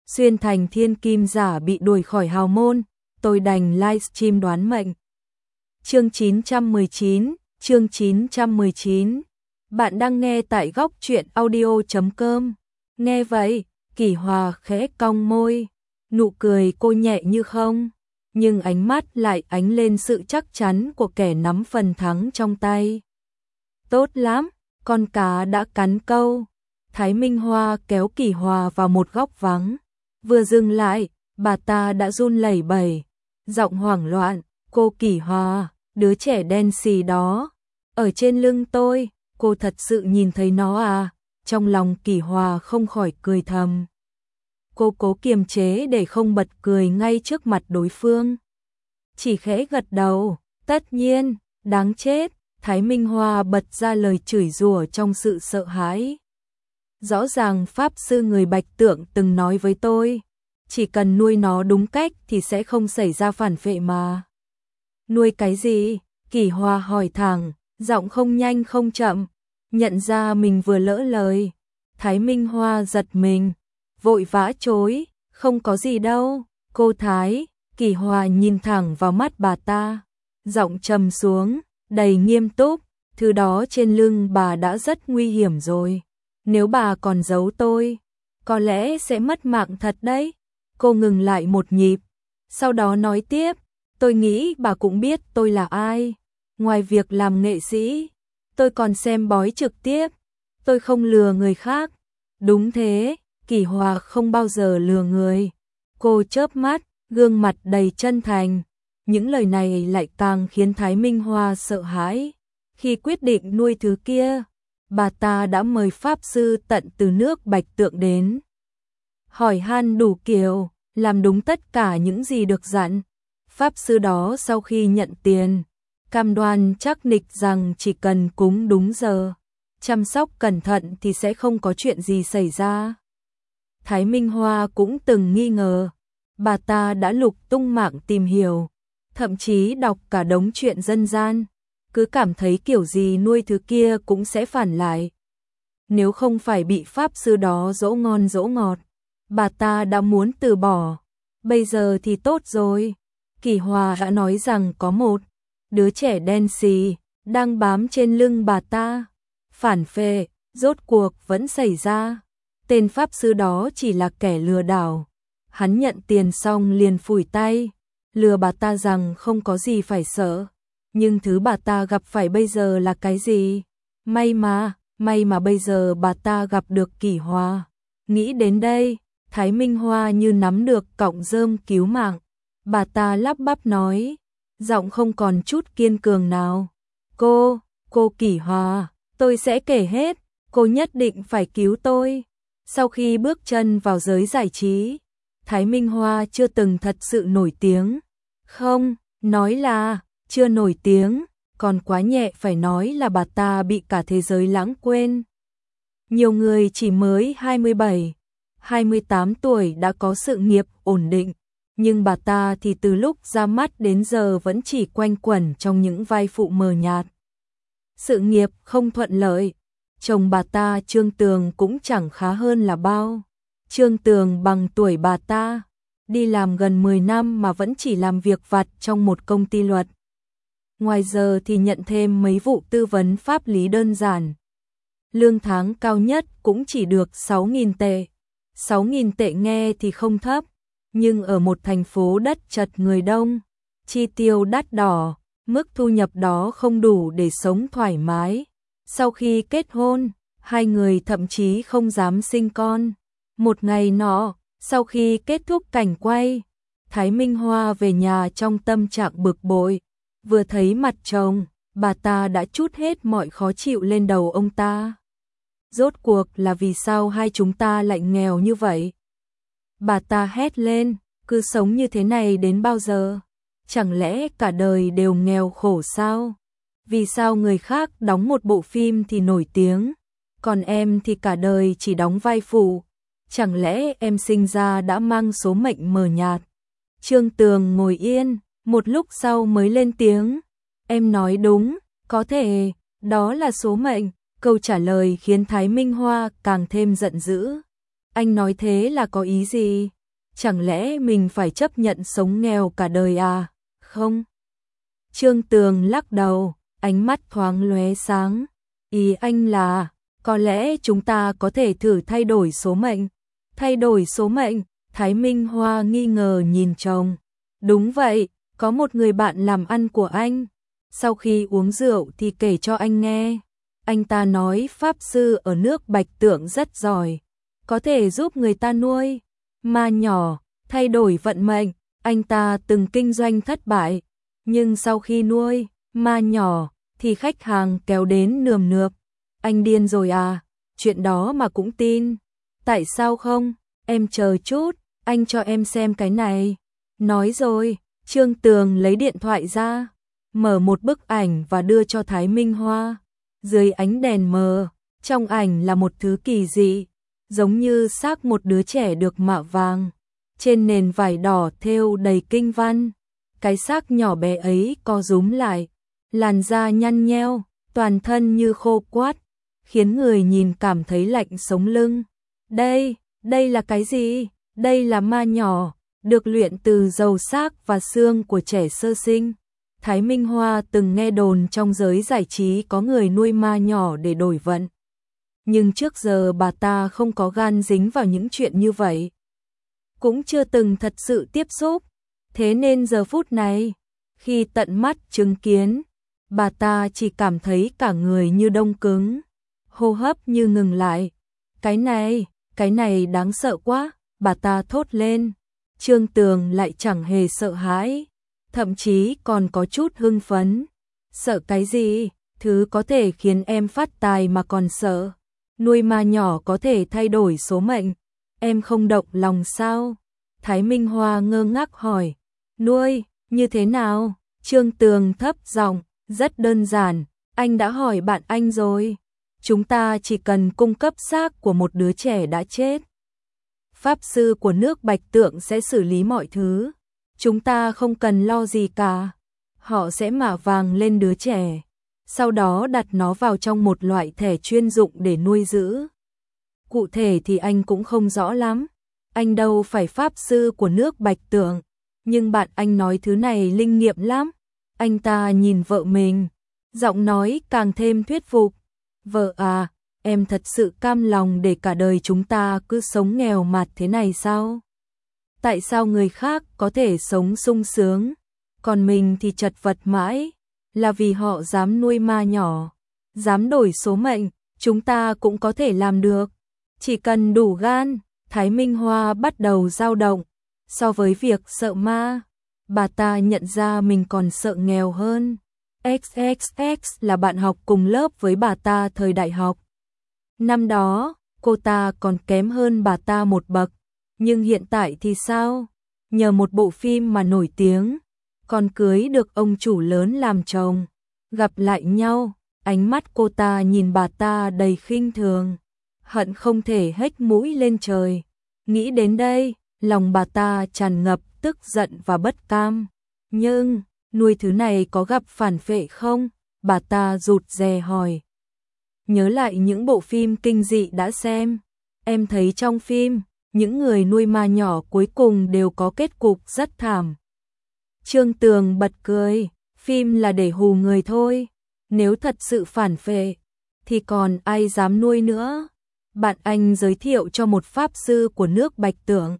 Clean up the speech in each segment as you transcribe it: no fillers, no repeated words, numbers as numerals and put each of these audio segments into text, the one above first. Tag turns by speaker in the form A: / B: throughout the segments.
A: xuyên thành thiên kim giả bị đuổi khỏi hào môn, tôi đành livestream đoán mệnh. Chương 919. Bạn đang nghe tại góc truyện audio.com. Nghe vậy, Kỷ Hòa khẽ cong môi, nụ cười cô nhẹ như không, nhưng ánh mắt lại ánh lên sự chắc chắn của kẻ nắm phần thắng trong tay. Tốt lắm, con cá đã cắn câu. Thái Minh Hoa kéo Kỷ Hòa vào một góc vắng. Vừa dừng lại, bà ta đã run lẩy bẩy, giọng hoảng loạn, cô Kỷ Hòa, đứa trẻ đen xì đó, ở trên lưng tôi, cô thật sự nhìn thấy nó à? Trong lòng Kỷ Hòa không khỏi cười thầm. Cô cố kiềm chế để không bật cười ngay trước mặt đối phương. Chỉ khẽ gật đầu, tất nhiên, đáng chết, Thái Minh Hoa bật ra lời chửi rủa trong sự sợ hãi. Rõ ràng Pháp Sư người Bạch Tượng từng nói với tôi, chỉ cần nuôi nó đúng cách thì sẽ không xảy ra phản phệ mà. Nuôi cái gì? Kỷ Hòa hỏi thẳng, giọng không nhanh không chậm, nhận ra mình vừa lỡ lời. Thái Minh Hoa giật mình, vội vã chối, không có gì đâu, cô Thái. Kỷ Hòa nhìn thẳng vào mắt bà ta, giọng trầm xuống, đầy nghiêm túc, thứ đó trên lưng bà đã rất nguy hiểm rồi. Nếu bà còn giấu tôi, có lẽ sẽ mất mạng thật đấy. Cô ngừng lại một nhịp, sau đó nói tiếp, tôi nghĩ bà cũng biết tôi là ai. Ngoài việc làm nghệ sĩ, tôi còn xem bói trực tiếp, tôi không lừa người khác. Đúng thế, Kỷ Hòa không bao giờ lừa người. Cô chớp mắt, gương mặt đầy chân thành. Những lời này lại càng khiến Thái Minh Hoa sợ hãi. Khi quyết định nuôi thứ kia, bà ta đã mời Pháp Sư tận từ nước Bạch Tượng đến. Hỏi han đủ kiểu, làm đúng tất cả những gì được dặn. Pháp Sư đó sau khi nhận tiền, cam đoan chắc nịch rằng chỉ cần cúng đúng giờ, chăm sóc cẩn thận thì sẽ không có chuyện gì xảy ra. Thái Minh Hoa cũng từng nghi ngờ, bà ta đã lục tung mạng tìm hiểu, thậm chí đọc cả đống chuyện dân gian, cứ cảm thấy kiểu gì nuôi thứ kia cũng sẽ phản lại. Nếu không phải bị Pháp Sư đó dỗ ngon dỗ ngọt, bà ta đã muốn từ bỏ. Bây giờ thì tốt rồi, Kỷ Hòa đã nói rằng có một đứa trẻ đen xì đang bám trên lưng bà ta. Phản phệ, rốt cuộc vẫn xảy ra. Tên Pháp Sư đó chỉ là kẻ lừa đảo. Hắn nhận tiền xong liền phủi tay, lừa bà ta rằng không có gì phải sợ. Nhưng thứ bà ta gặp phải bây giờ là cái gì? May mà bây giờ bà ta gặp được Kỷ Hòa. Nghĩ đến đây, Thái Minh Hoa như nắm được cọng rơm cứu mạng. Bà ta lắp bắp nói, giọng không còn chút kiên cường nào. Cô Kỷ Hòa, tôi sẽ kể hết, cô nhất định phải cứu tôi. Sau khi bước chân vào giới giải trí, Thái Minh Hoa chưa từng thật sự nổi tiếng. Không, nói là chưa nổi tiếng, còn quá nhẹ, phải nói là bà ta bị cả thế giới lãng quên. Nhiều người chỉ mới 27, 28 tuổi đã có sự nghiệp ổn định, nhưng bà ta thì từ lúc ra mắt đến giờ vẫn chỉ quanh quẩn trong những vai phụ mờ nhạt. Sự nghiệp không thuận lợi, chồng bà ta Trương Tường cũng chẳng khá hơn là bao. Trương Tường bằng tuổi bà ta, đi làm gần 10 năm mà vẫn chỉ làm việc vặt trong một công ty luật. Ngoài giờ thì nhận thêm mấy vụ tư vấn pháp lý đơn giản. Lương tháng cao nhất cũng chỉ được 6.000 tệ. 6.000 tệ nghe thì không thấp, nhưng ở một thành phố đất chật người đông, chi tiêu đắt đỏ, mức thu nhập đó không đủ để sống thoải mái. Sau khi kết hôn, hai người thậm chí không dám sinh con. Một ngày nọ, sau khi kết thúc cảnh quay, Thái Minh Hoa về nhà trong tâm trạng bực bội. Vừa thấy mặt chồng, bà ta đã trút hết mọi khó chịu lên đầu ông ta. Rốt cuộc là vì sao hai chúng ta lại nghèo như vậy? Bà ta hét lên, cứ sống như thế này đến bao giờ? Chẳng lẽ cả đời đều nghèo khổ sao? Vì sao người khác đóng một bộ phim thì nổi tiếng, còn em thì cả đời chỉ đóng vai phụ? Chẳng lẽ em sinh ra đã mang số mệnh mờ nhạt? Trương Tường ngồi yên, một lúc sau mới lên tiếng. Em nói đúng, có thể, đó là số mệnh. Câu trả lời khiến Thái Minh Hoa càng thêm giận dữ. Anh nói thế là có ý gì? chẳng lẽ mình phải chấp nhận sống nghèo cả đời à? Không. Trương Tường lắc đầu, ánh mắt thoáng lóe sáng. Ý anh là, có lẽ chúng ta có thể thử thay đổi số mệnh. Thay đổi số mệnh, Thái Minh Hoa nghi ngờ nhìn chồng. Đúng vậy, có một người bạn làm ăn của anh. Sau khi uống rượu thì kể cho anh nghe. Anh ta nói pháp sư ở nước Bạch Tượng rất giỏi, có thể giúp người ta nuôi ma nhỏ, thay đổi vận mệnh. Anh ta từng kinh doanh thất bại, nhưng sau khi nuôi ma nhỏ thì khách hàng kéo đến nườm nượp. Anh điên rồi à? Chuyện đó mà cũng tin? Tại sao không? Em chờ chút, anh cho em xem cái này. Nói rồi, Trương Tường lấy điện thoại ra, mở một bức ảnh và đưa cho Thái Minh Hoa. Dưới ánh đèn mờ, trong ảnh là một thứ kỳ dị, giống như xác một đứa trẻ được mạ vàng, trên nền vải đỏ thêu đầy kinh văn. Cái xác nhỏ bé ấy co rúm lại, làn da nhăn nheo, toàn thân như khô quắt, khiến người nhìn cảm thấy lạnh sống lưng. Đây là cái gì? Đây là ma nhỏ, được luyện từ dầu xác và xương của trẻ sơ sinh. Thái Minh Hoa từng nghe đồn trong giới giải trí có người nuôi ma nhỏ để đổi vận. Nhưng trước giờ bà ta không có gan dính vào những chuyện như vậy. Cũng chưa từng thật sự tiếp xúc. Thế nên giờ phút này, khi tận mắt chứng kiến, bà ta chỉ cảm thấy cả người như đông cứng, hô hấp như ngừng lại. Cái này đáng sợ quá, bà ta thốt lên. Trương Tường lại chẳng hề sợ hãi, thậm chí còn có chút hưng phấn. Sợ cái gì? Thứ có thể khiến em phát tài mà còn sợ. Nuôi ma nhỏ có thể thay đổi số mệnh. Em không động lòng sao? Thái Minh Hoa ngơ ngác hỏi. Nuôi, như thế nào? Trương Tường thấp giọng, rất đơn giản, anh đã hỏi bạn anh rồi. Chúng ta chỉ cần cung cấp xác của một đứa trẻ đã chết. Pháp sư của nước Bạch Tượng sẽ xử lý mọi thứ. Chúng ta không cần lo gì cả. Họ sẽ mạ vàng lên đứa trẻ, sau đó đặt nó vào trong một loại thẻ chuyên dụng để nuôi giữ. Cụ thể thì anh cũng không rõ lắm. Anh đâu phải pháp sư của nước Bạch Tượng. Nhưng bạn anh nói thứ này linh nghiệm lắm. Anh ta nhìn vợ mình, giọng nói càng thêm thuyết phục. Vợ à, em thật sự cam lòng để cả đời chúng ta cứ sống nghèo mạt thế này sao? Tại sao người khác có thể sống sung sướng, còn mình thì chật vật mãi? Là vì họ dám nuôi ma nhỏ, dám đổi số mệnh, chúng ta cũng có thể làm được. Chỉ cần đủ gan. Thái Minh Hoa bắt đầu dao động. So với việc sợ ma, bà ta nhận ra mình còn sợ nghèo hơn. XXX là bạn học cùng lớp với bà ta thời đại học. Năm đó, cô ta còn kém hơn bà ta một bậc. Nhưng hiện tại thì sao? Nhờ một bộ phim mà nổi tiếng, còn cưới được ông chủ lớn làm chồng. Gặp lại nhau, ánh mắt cô ta nhìn bà ta đầy khinh thường, hận không thể hếch mũi lên trời. Nghĩ đến đây, lòng bà ta tràn ngập tức giận và bất cam. Nhưng, nuôi thứ này có gặp phản vệ không? Bà ta rụt rè hỏi. Nhớ lại những bộ phim kinh dị đã xem. Em thấy trong phim, những người nuôi ma nhỏ cuối cùng đều có kết cục rất thảm. Trương Tường bật cười. Phim là để hù người thôi. Nếu thật sự phản vệ, thì còn ai dám nuôi nữa? Bạn anh giới thiệu cho một pháp sư của nước Bạch Tượng.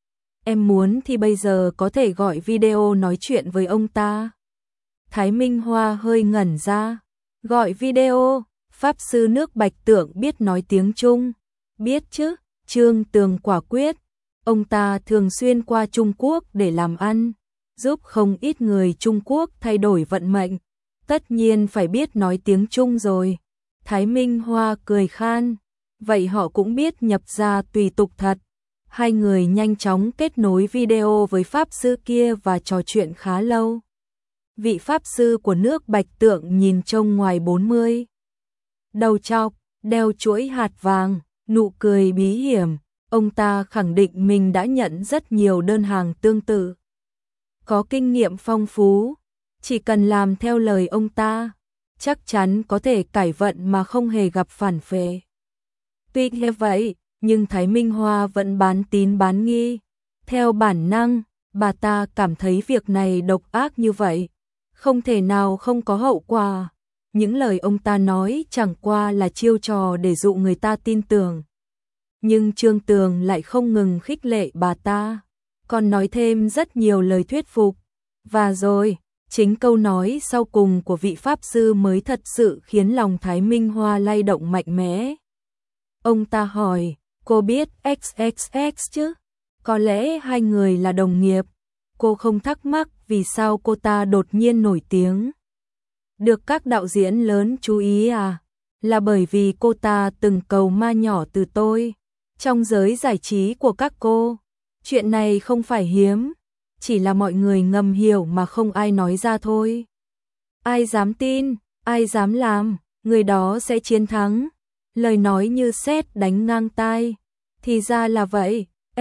A: Em muốn thì bây giờ có thể gọi video nói chuyện với ông ta. Thái Minh Hoa hơi ngẩn ra. Gọi video, pháp sư nước Bạch Tượng biết nói tiếng Trung. Biết chứ, Trương Tường quả quyết. Ông ta thường xuyên qua Trung Quốc để làm ăn, giúp không ít người Trung Quốc thay đổi vận mệnh. Tất nhiên phải biết nói tiếng Trung rồi. Thái Minh Hoa cười khan. Vậy họ cũng biết nhập gia tùy tục thật. Hai người nhanh chóng kết nối video với pháp sư kia và trò chuyện khá lâu. Vị pháp sư của nước Bạch Tượng nhìn trông ngoài 40. Đầu trọc, đeo chuỗi hạt vàng, nụ cười bí hiểm. Ông ta khẳng định mình đã nhận rất nhiều đơn hàng tương tự. Có kinh nghiệm phong phú, chỉ cần làm theo lời ông ta, chắc chắn có thể cải vận mà không hề gặp phản vệ. Tuy như vậy, nhưng Thái Minh Hoa vẫn bán tín bán nghi. Theo bản năng, bà ta cảm thấy việc này độc ác như vậy, không thể nào không có hậu quả. Những lời ông ta nói chẳng qua là chiêu trò để dụ người ta tin tưởng. Nhưng Trương Tường lại không ngừng khích lệ bà ta, còn nói thêm rất nhiều lời thuyết phục. Và rồi, chính câu nói sau cùng của vị Pháp Sư mới thật sự khiến lòng Thái Minh Hoa lay động mạnh mẽ. Ông ta hỏi, cô biết XXX chứ? Có lẽ hai người là đồng nghiệp. Cô không thắc mắc vì sao cô ta đột nhiên nổi tiếng. Được các đạo diễn lớn chú ý à? Là bởi vì cô ta từng cầu ma nhỏ từ tôi. Trong giới giải trí của các cô, chuyện này không phải hiếm, chỉ là mọi người ngầm hiểu mà không ai nói ra thôi. Ai dám tin, ai dám làm, người đó sẽ chiến thắng. Lời nói như sét đánh ngang tai. Thì ra là vậy,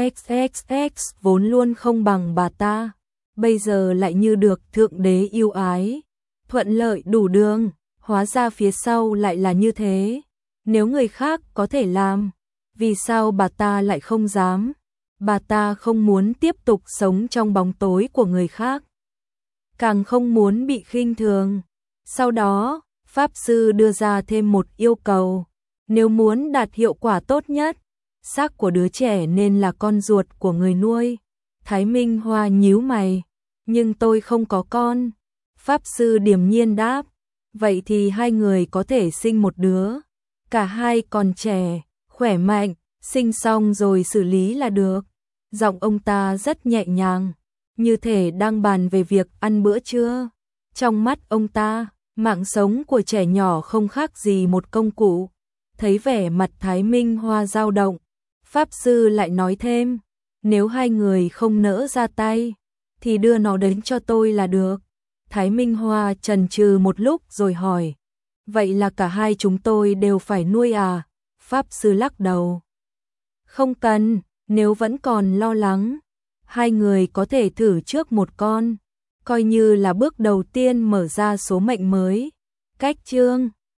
A: XXX vốn luôn không bằng bà ta, bây giờ lại như được Thượng Đế yêu ái, thuận lợi đủ đường, hóa ra phía sau lại là như thế. Nếu người khác có thể làm, vì sao bà ta lại không dám? Bà ta không muốn tiếp tục sống trong bóng tối của người khác, càng không muốn bị khinh thường. Sau đó, Pháp Sư đưa ra thêm một yêu cầu, nếu muốn đạt hiệu quả tốt nhất, xác của đứa trẻ nên là con ruột của người nuôi. Thái Minh Hoa nhíu mày, nhưng tôi không có con. Pháp Sư điềm nhiên đáp, vậy thì hai người có thể sinh một đứa. Cả hai còn trẻ, khỏe mạnh, sinh xong rồi xử lý là được. Giọng ông ta rất nhẹ nhàng, như thể đang bàn về việc ăn bữa trưa. Trong mắt ông ta, mạng sống của trẻ nhỏ không khác gì một công cụ. Thấy vẻ mặt Thái Minh Hoa dao động, Pháp Sư lại nói thêm, nếu hai người không nỡ ra tay, thì đưa nó đến cho tôi là được. Thái Minh Hoa chần chừ một lúc rồi hỏi, vậy là cả hai chúng tôi đều phải nuôi à? Pháp Sư lắc đầu, không cần, nếu vẫn còn lo lắng, hai người có thể thử trước một con, coi như là bước đầu tiên mở ra số mệnh mới. Cách chương